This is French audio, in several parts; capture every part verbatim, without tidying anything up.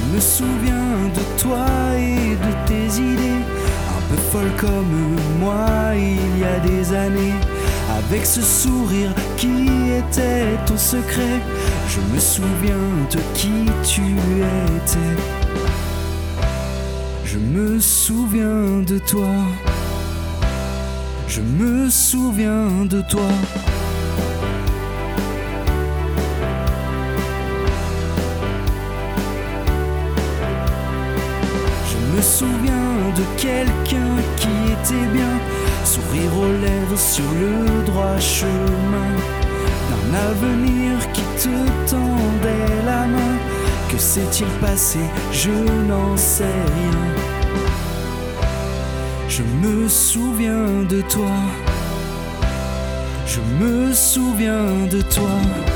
me souviens de toi et de tes idées, un peu folle comme moi il y a des années. Avec ce sourire qui était ton secret, je me souviens de qui tu étais. Je me souviens de toi. Je me souviens de toi. Je me souviens de quelqu'un qui était bien, sourire aux lèvres sur le droit chemin, d'un avenir qui te tendait la main. Que s'est-il passé? Je n'en sais rien. Je me souviens de toi. Je me souviens de toi.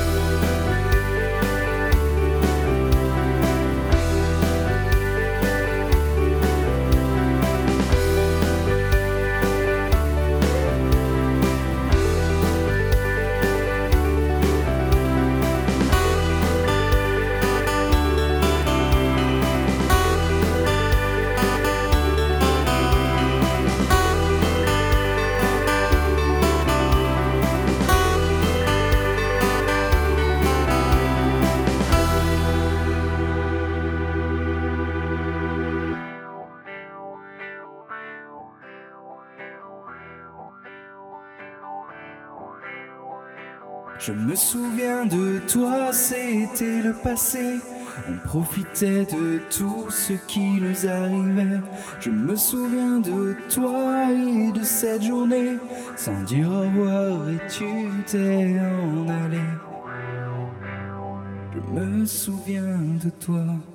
Je me souviens de toi, c'était le passé. On profitait de tout ce qui nous arrivait. Je me souviens de toi et de cette journée. Sans dire au revoir et tu t'es en allé. Je me souviens de toi.